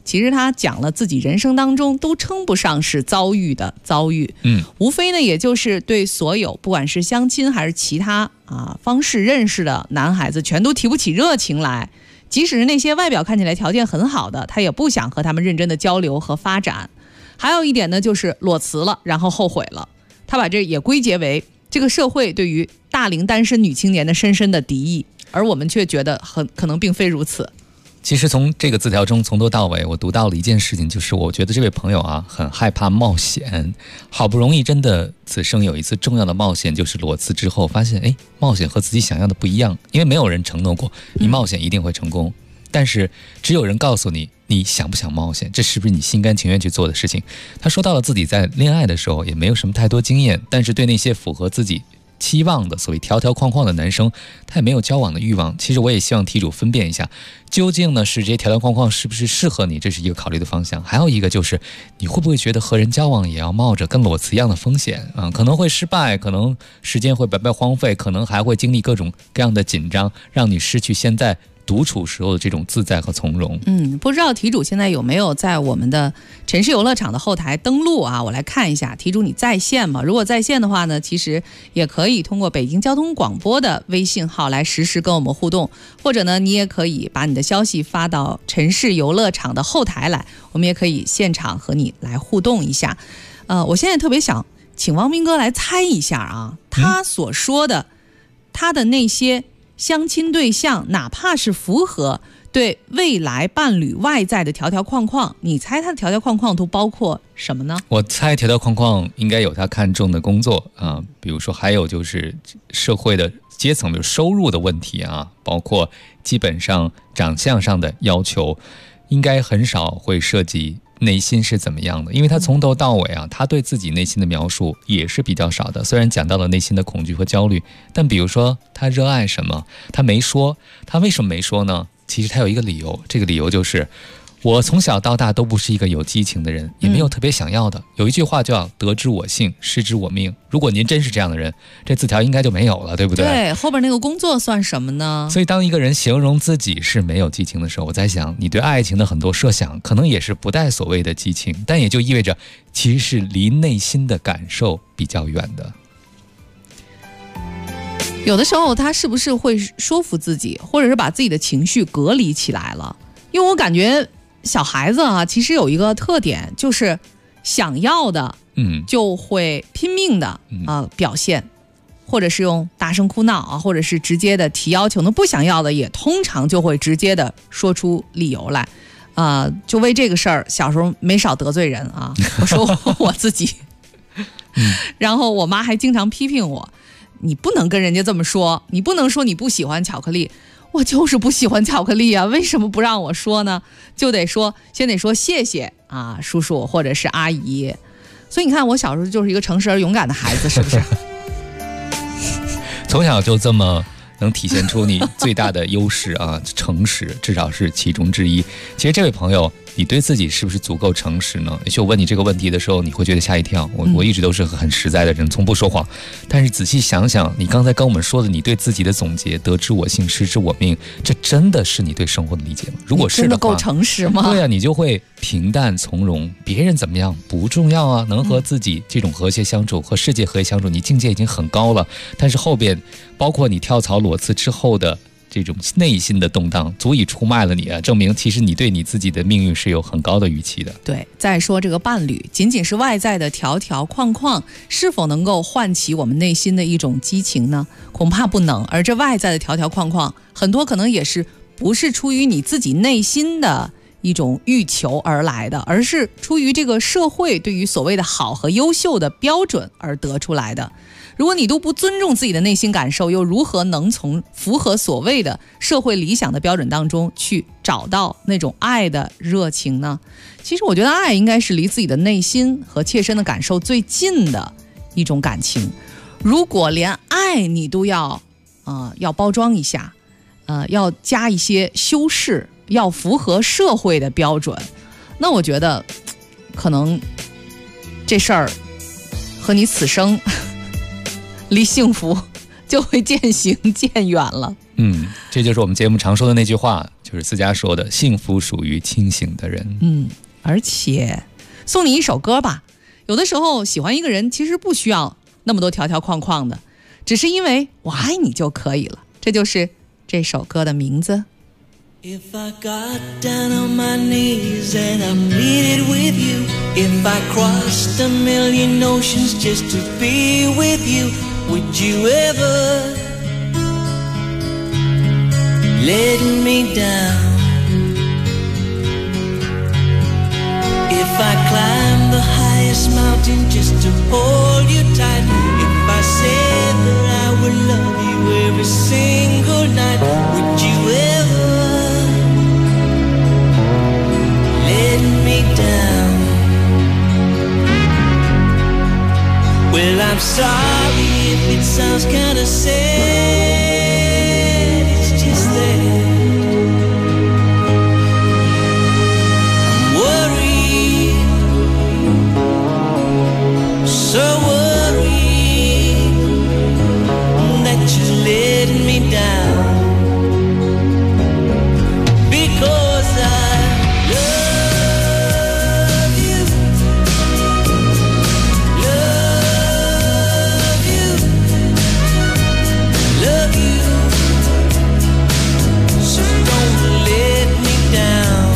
其实他讲了自己人生当中都称不上是遭遇的遭遇，无非呢也就是对所有不管是相亲还是其他方式认识的男孩子全都提不起热情来，即使是那些外表看起来条件很好的，他也不想和他们认真的交流和发展。还有一点呢，就是裸辞了然后后悔了，他把这也归结为这个社会对于大龄单身女青年的深深的敌意，而我们却觉得可能并非如此。 其实从这个字条中从头到尾我读到了一件事情，就是我觉得这位朋友很害怕冒险，好不容易真的此生有一次重要的冒险，就是裸辞之后发现冒险和自己想要的不一样，因为没有人承诺过你冒险一定会成功，但是只有人告诉你你想不想冒险，这是不是你心甘情愿去做的事情。他说到了自己在恋爱的时候也没有什么太多经验，但是对那些符合自己期望的所谓条条框框的男生他也没有交往的欲望。其实我也希望题主分辨一下，究竟呢是这些条条框框是不是适合你，这是一个考虑的方向。还有一个就是你会不会觉得和人交往也要冒着跟裸辞一样的风险可能会失败，可能时间会白白荒废，可能还会经历各种各样的紧张，让你失去现在独处时候的这种自在和从容。 不知道题主现在有没有在我们的城市游乐场的后台登录我来看一下，题主你在线吗？如果在线的话呢，其实也可以通过北京交通广播的微信号来实时跟我们互动，或者呢你也可以把你的消息发到城市游乐场的后台来，我们也可以现场和你来互动一下。我现在特别想请汪斌哥来猜一下他所说的他的那些相亲对象，哪怕是符合对未来伴侣外在的条条框框，你猜他的条条框框都包括什么呢？ 我猜条条框框应该有他看重的工作比如说还有就是社会的阶层，比如收入的问题包括基本上长相上的要求，应该很少会涉及内心是怎么样的，因为他从头到尾他对自己内心的描述也是比较少的。虽然讲到了内心的恐惧和焦虑，但比如说他热爱什么他没说，他为什么没说呢？其实他有一个理由，这个理由就是我从小到大都不是一个有激情的人，也没有特别想要的。有一句话叫得之我幸，失之我命。如果您真是这样的人，这字条应该就没有了，对不对？ 对，后边那个工作算什么呢？ 所以当一个人形容自己是没有激情的时候，我在想你对爱情的很多设想可能也是不带所谓的激情，但也就意味着其实是离内心的感受比较远的。 有的时候他是不是会说服自己，或者是把自己的情绪隔离起来了？因为我感觉小孩子其实有一个特点，就是想要的就会拼命的表现，或者是用大声哭闹或者是直接的提要求，那不想要的也通常就会直接的说出理由来就为这个事儿小时候没少得罪人我说我自己然后我妈还经常批评我，你不能跟人家这么说，你不能说你不喜欢巧克力，我就是不喜欢巧克力为什么不让我说呢？就得说先得说谢谢叔叔或者是阿姨。所以你看我小时候就是一个诚实而勇敢的孩子，是不是？ 从小就这么能体现出你最大的优势诚实至少是其中之一。其实这位朋友，你对自己是不是足够诚实呢？也许我问你这个问题的时候你会觉得吓一跳，我一直都是很实在的人，从不说谎。但是仔细想想你刚才跟我们说的你对自己的总结，得之我幸，失之我命，这真的是你对生活的理解吗？如果是的话， 真的够诚实吗？ 对你就会平淡从容，别人怎么样不重要能和自己这种和谐相处，和世界和谐相处，你境界已经很高了。但是后边包括你跳槽裸辞之后的这种内心的动荡足以出卖了你证明其实你对你自己的命运是有很高的预期的。 对，再说这个伴侣仅仅是外在的条条框框，是否能够唤起我们内心的一种激情呢？恐怕不能。而这外在的条条框框很多可能也是不是出于你自己内心的一种欲求而来的，而是出于这个社会对于所谓的好和优秀的标准而得出来的。如果你都不尊重自己的内心感受，又如何能从符合所谓的社会理想的标准当中去找到那种爱的热情呢？其实我觉得爱应该是离自己的内心和切身的感受最近的一种感情。如果连爱你都要包装一下，要加一些修饰，要符合社会的标准，那我觉得可能这事儿和你此生离幸福就会渐行渐远了。 这就是我们节目常说的那句话， 就是思佳说的，幸福属于清醒的人。 而且送你一首歌吧，有的时候喜欢一个人其实不需要那么多条条框框的，只是因为我爱你就可以了，这就是这首歌的名字。 If I got down on my knees and I pleaded with you, if I crossed a million oceans just to be with you, would you ever let me down? If I climb the highest mountain just to hold you tight, if I said that I would love you every single night, would you ever let me down? Well, I'm sorry if it sounds kinda sad, it's just that I'm worried, so worried that you're letting me down, because I love you, love you, so don't let me down.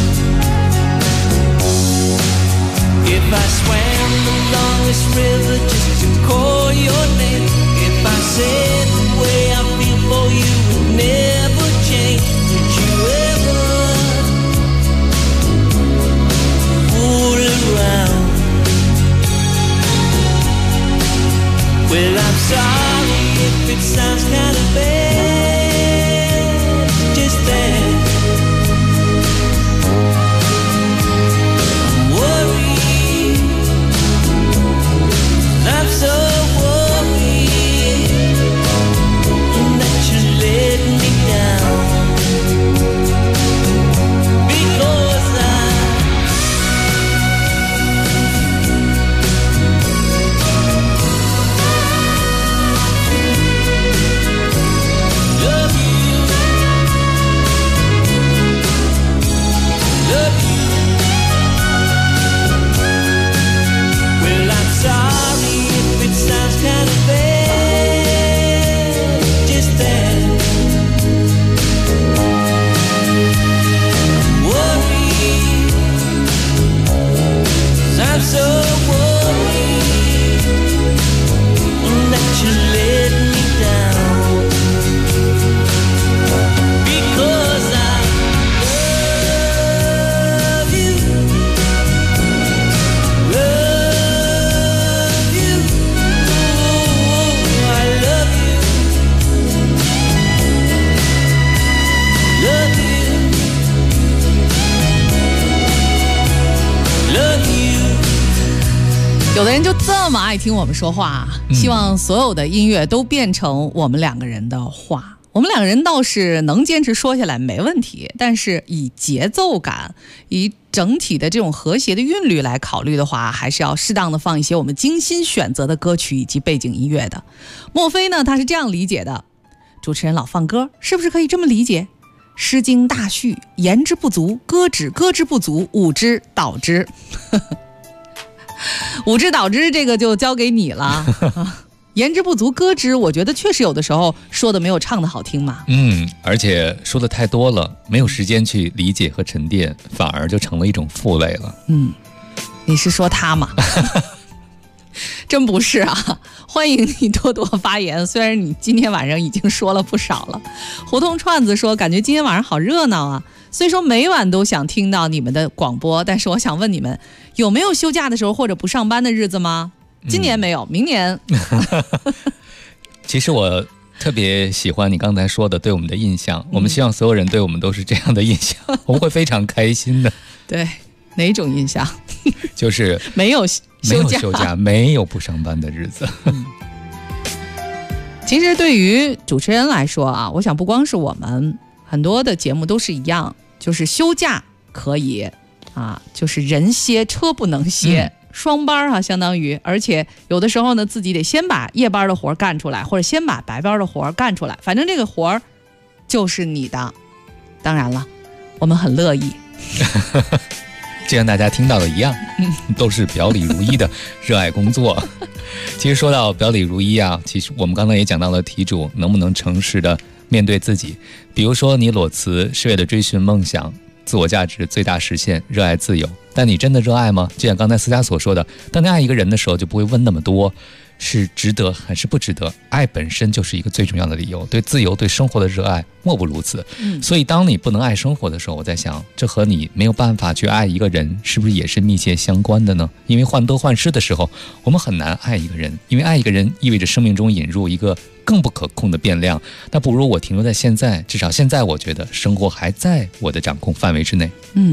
If I swam the longest river just to call your name, if I said the way I feel for you would never change, would you ever fool around? Well, I'm sorry if it sounds kind of bad, just that I'm worried, I'm so worried that you're letting me down, because I love you, love you. Well, I'm sorry if it sounds kind of bad, just that I'm worried, I'm so worried that you're letting me down, because I love you, love you, I love you, love you, love you. 有的人就这么爱听我们说话，希望所有的音乐都变成我们两个人的话。我们两个人倒是能坚持说下来没问题，但是以节奏感，以整体的这种和谐的韵律来考虑的话，还是要适当的放一些我们精心选择的歌曲以及背景音乐的。莫非呢，他是这样理解的，主持人老放歌，是不是可以这么理解？诗经大序，言之不足，歌之不足，舞之蹈之。舞之蹈之这个就交给你了。言之不足，歌之，我觉得确实有的时候说的没有唱的好听嘛。 而且说的太多了，没有时间去理解和沉淀，反而就成了一种负累了。 你是说他吗？真不是啊，欢迎你多多发言，虽然你今天晚上已经说了不少了。胡同串子说，感觉今天晚上好热闹啊，虽说每晚都想听到你们的广播，但是我想问你们，有没有休假的时候或者不上班的日子吗？今年没有，明年。 其实我特别喜欢你刚才说的对我们的印象，我们希望所有人对我们都是这样的印象，我们会非常开心的。 对，哪种印象？ 就是没有休假， 没有不上班的日子。 其实对于主持人来说啊，我想不光是我们，很多的节目都是一样，就是休假可以啊，就是人歇车不能歇。双班啊，相当于，而且有的时候呢，自己得先把夜班的活干出来，或者先把白班的活干出来，反正这个活就是你的。 当然了，我们很乐意。 就像大家听到的一样，都是表里如一的热爱工作。其实说到表里如一啊，其实我们刚才也讲到了题主能不能诚实的面对自己。比如说你裸辞是为了追寻梦想、自我价值最大实现、热爱自由，但你真的热爱吗？就像刚才思佳所说的，当你爱一个人的时候，就不会问那么多是值得还是不值得，爱本身就是一个最重要的理由，对自由对生活的热爱莫不如此。所以当你不能爱生活的时候，我在想，这和你没有办法去爱一个人是不是也是密切相关的呢？因为患得患失的时候，我们很难爱一个人，因为爱一个人意味着生命中引入一个更不可控的变量，那不如我停留在现在，至少现在我觉得生活还在我的掌控范围之内。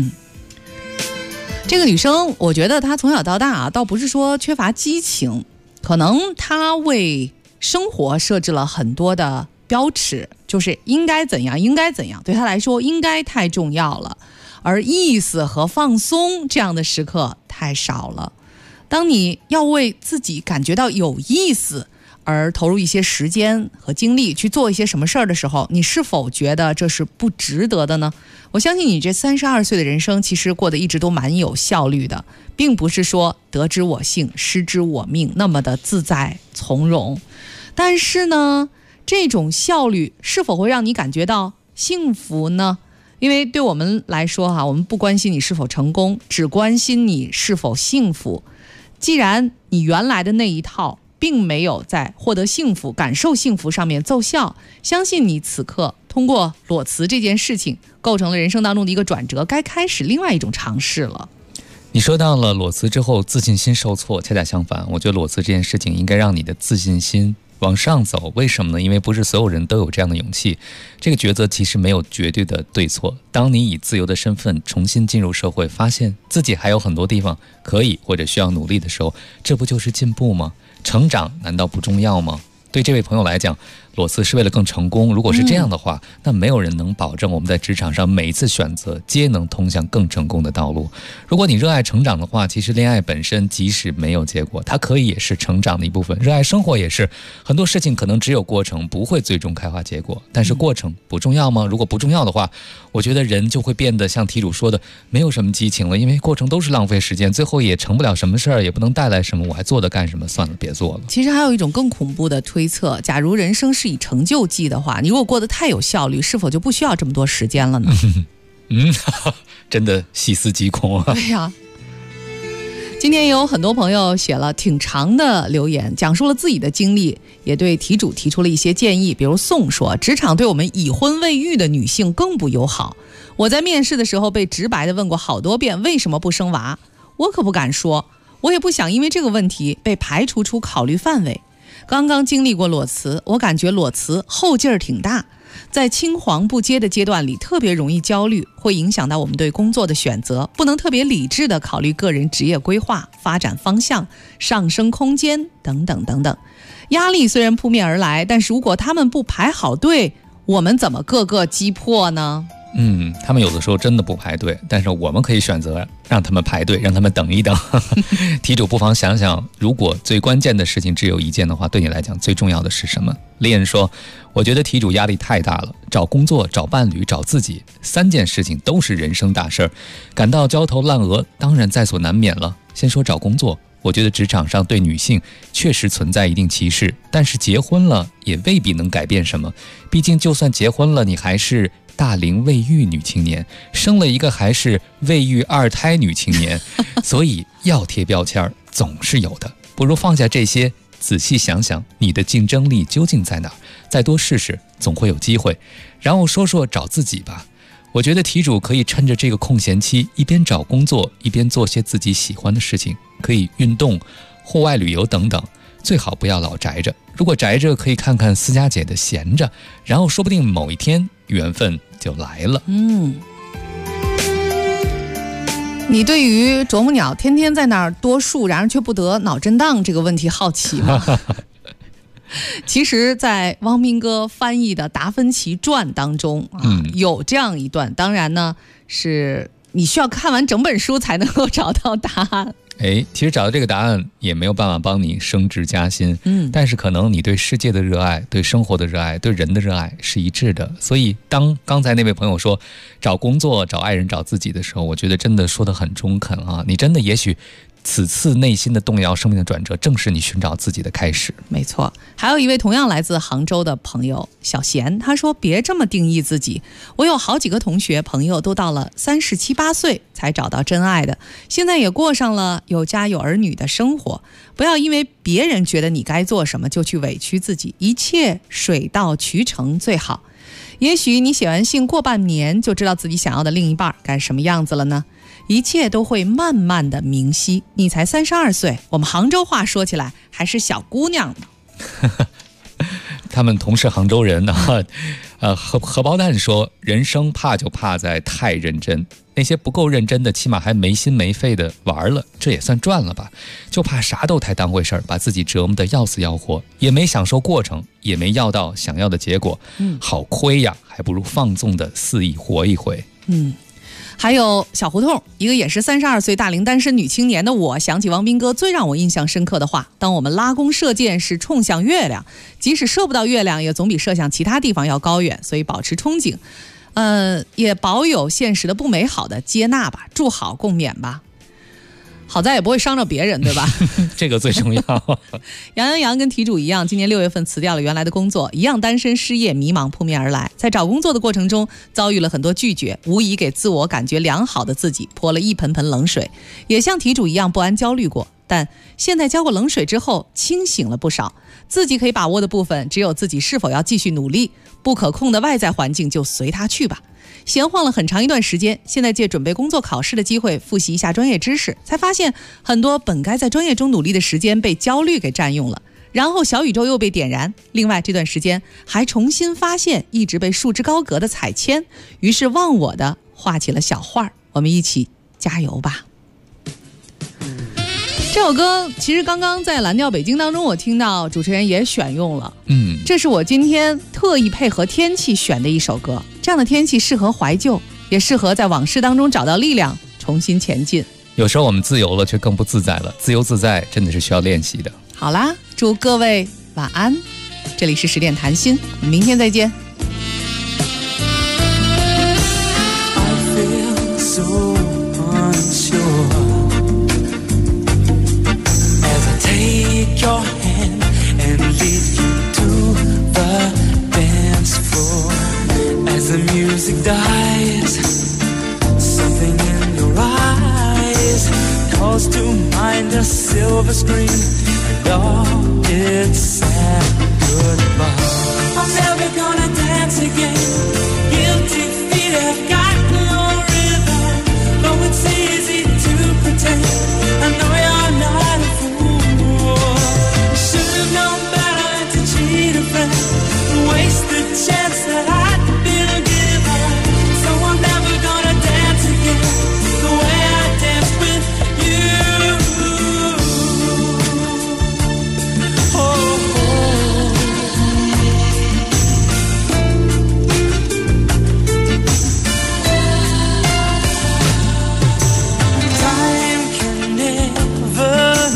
这个女生我觉得她从小到大倒不是说缺乏激情，可能她为生活设置了很多的标尺，就是应该怎样应该怎样，对她来说应该太重要了，而意思和放松这样的时刻太少了。当你要为自己感觉到有意思而投入一些时间和精力去做一些什么事儿的时候，你是否觉得这是不值得的呢？我相信你这32岁的人生其实过得一直都蛮有效率的，并不是说得之我幸失之我命那么的自在从容。但是呢，这种效率是否会让你感觉到幸福呢？因为对我们来说我们不关心你是否成功，只关心你是否幸福。既然你原来的那一套并没有在获得幸福、感受幸福上面奏效，相信你此刻通过裸辞这件事情构成了人生当中的一个转折，该开始另外一种尝试了。 你说到了裸辞之后自信心受挫，恰恰相反，我觉得裸辞这件事情应该让你的自信心往上走。为什么呢？因为不是所有人都有这样的勇气。这个抉择其实没有绝对的对错。当你以自由的身份重新进入社会，发现自己还有很多地方可以或者需要努力的时候，这不就是进步吗？成长难道不重要吗？对这位朋友来讲，裸辞是为了更成功。如果是这样的话，那没有人能保证我们在职场上每一次选择皆能通向更成功的道路。如果你热爱成长的话，其实恋爱本身即使没有结果，它可以也是成长的一部分。热爱生活也是，很多事情可能只有过程，不会最终开花结果。但是过程不重要吗？如果不重要的话，我觉得人就会变得像题主说的，没有什么激情了，因为过程都是浪费时间，最后也成不了什么事儿，也不能带来什么，我还做它干什么？算了，别做了。 其实还有一种更恐怖的推测，假如人生是以成就计的话，你如果过得太有效率，是否就不需要这么多时间了呢？ 真的细思极恐啊！ 对呀。今天也有很多朋友写了挺长的留言，讲述了自己的经历，也对题主提出了一些建议。比如宋说，职场对我们已婚未育的女性更不友好。我在面试的时候被直白地问过好多遍为什么不生娃，我可不敢说，我也不想因为这个问题被排除出考虑范围。刚刚经历过裸辞，我感觉裸辞后劲儿挺大，在青黄不接的阶段里特别容易焦虑，会影响到我们对工作的选择，不能特别理智地考虑个人职业规划、发展方向、上升空间等等等等。压力虽然扑面而来，但是如果他们不排好队，我们怎么个个击破呢？ 他们有的时候真的不排队，但是我们可以选择让他们排队，让他们等一等。题主不妨想想，如果最关键的事情只有一件的话，对你来讲最重要的是什么？丽恩说，我觉得题主压力太大了，找工作、找伴侣、找自己，3件事情都是人生大事儿，感到焦头烂额当然在所难免了。先说找工作，我觉得职场上对女性确实存在一定歧视，但是结婚了也未必能改变什么，毕竟就算结婚了，你还是大龄未育女青年，生了一个还是未育2胎女青年，所以要贴标签总是有的。不如放下这些，仔细想想你的竞争力究竟在哪儿，再多试试，总会有机会。然后说说找自己吧，我觉得题主可以趁着这个空闲期，一边找工作，一边做些自己喜欢的事情，可以运动、户外旅游等等，最好不要老宅着。如果宅着，可以看看思佳姐的闲着，然后说不定某一天缘分就来了。 你对于啄木鸟天天在那儿多树，然而却不得脑震荡这个问题好奇吗？其实在汪明哥翻译的《达芬奇传》当中有这样一段，当然呢是你需要看完整本书才能够找到答案。 其实找到这个答案也没有办法帮你升职加薪，但是可能你对世界的热爱、对生活的热爱、对人的热爱是一致的。所以当刚才那位朋友说找工作、找爱人、找自己的时候，我觉得真的说得很中肯啊！你真的也许此次内心的动摇、生命的转折，正是你寻找自己的开始。 没错。还有一位同样来自杭州的朋友小贤，他说别这么定义自己，我有好几个同学朋友都到了37、8岁才找到真爱的，现在也过上了有家有儿女的生活。不要因为别人觉得你该做什么就去委屈自己，一切水到渠成最好。也许你写完信过半年就知道自己想要的另一半该什么样子了呢？一切都会慢慢的明晰。你才32岁，我们杭州话说起来还是小姑娘呢。 他们同是杭州人啊。荷包蛋说，人生怕就怕在太认真，那些不够认真的起码还没心没肺的玩了，这也算赚了吧。就怕啥都太当回事儿，把自己折磨得要死要活，也没享受过程，也没要到想要的结果，好亏呀，还不如放纵的肆意活一回。 还有小胡同，一个也是32岁大龄单身女青年的我，想起王斌哥最让我印象深刻的话：当我们拉弓射箭是冲向月亮，即使射不到月亮，也总比射向其他地方要高远，所以保持憧憬，也保有现实的不美好的接纳吧，祝好共勉吧。好在也不会伤着别人，对吧？ 这个最重要。 杨洋跟题主一样，今年6月份辞掉了原来的工作，一样单身失业迷茫扑面而来，在找工作的过程中遭遇了很多拒绝，无疑给自我感觉良好的自己泼了一盆盆冷水，也像题主一样不安焦虑过，但现在浇过冷水之后清醒了不少，自己可以把握的部分只有自己是否要继续努力，不可控的外在环境就随它去吧。闲晃了很长一段时间，现在借准备工作考试的机会复习一下专业知识，才发现很多本该在专业中努力的时间被焦虑给占用了，然后小宇宙又被点燃。另外这段时间还重新发现一直被束之高阁的彩铅，于是忘我的画起了小画，我们一起加油吧。这首歌其实刚刚在蓝调北京当中我听到主持人也选用了，这是我今天特意配合天气选的一首歌。这样的天气适合怀旧，也适合在往事当中找到力量，重新前进。 有时候我们自由了却更不自在了，自由自在真的是需要练习的。 好啦，祝各位晚安，这里是10点谈心，我们明天再见。 Your hand and lead you to the dance floor. As the music dies, something in your eyes calls to mind a silver screen and all its sad goodbye. I'm never gonna dance again. Guilty feet have got no rhythm, though it's easy to pretend. I know you're not a fool.Should've known better to cheat a friend and waste the chance that I'd been given. So I'm never gonna dance again the way I danced with you. Time can never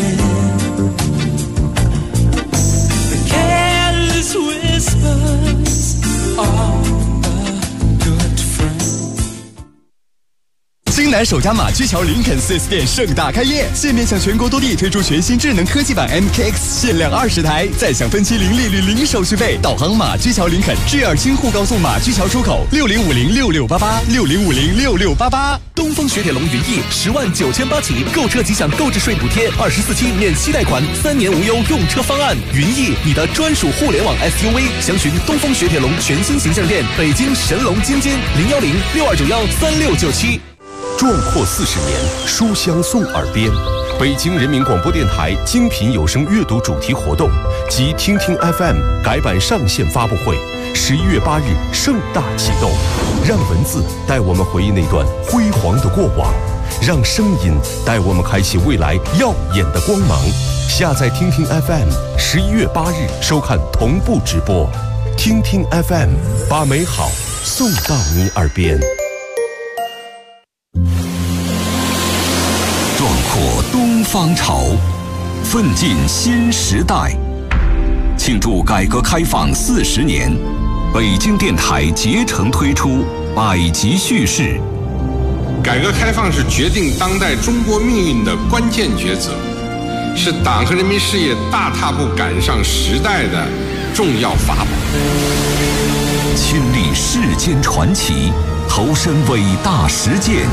mend. 京南首家马驹桥林肯 4S 店盛大开业，现面向全国多地推出全新智能科技版 MKX， 限量20台，再享分期零利率、零手续费。导航马驹桥林肯，G2京沪高速马驹桥出口，60506688，60506688。东风雪铁龙云翼109800起，购车即享购置税补贴，24期免息贷款，3年无忧用车方案。云翼，你的专属互联网 SUV， 详询东风雪铁龙全新形象店，北京神龙津津，01062913697。 壮阔40年，书香送耳边。北京人民广播电台精品有声阅读主题活动及听听 FM 改版上线发布会，11月8日盛大启动。让文字带我们回忆那段辉煌的过往，让声音带我们开启未来耀眼的光芒。下载听听 FM，11月8日收看同步直播。听听 FM， 把美好送到你耳边。 壮阔东方潮，奋进新时代。庆祝改革开放40年，北京电台竭诚推出百集叙事。 改革开放是决定当代中国命运的关键抉择，是党和人民事业大踏步赶上时代的重要法宝。 亲历世间传奇，投身伟大实践，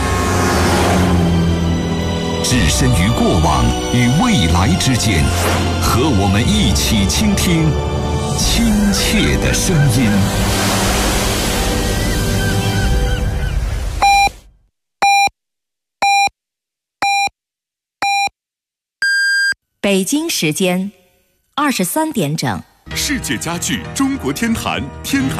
置身于过往与未来之间，和我们一起倾听亲切的声音。 北京时间23点整。 世界家具中国天坛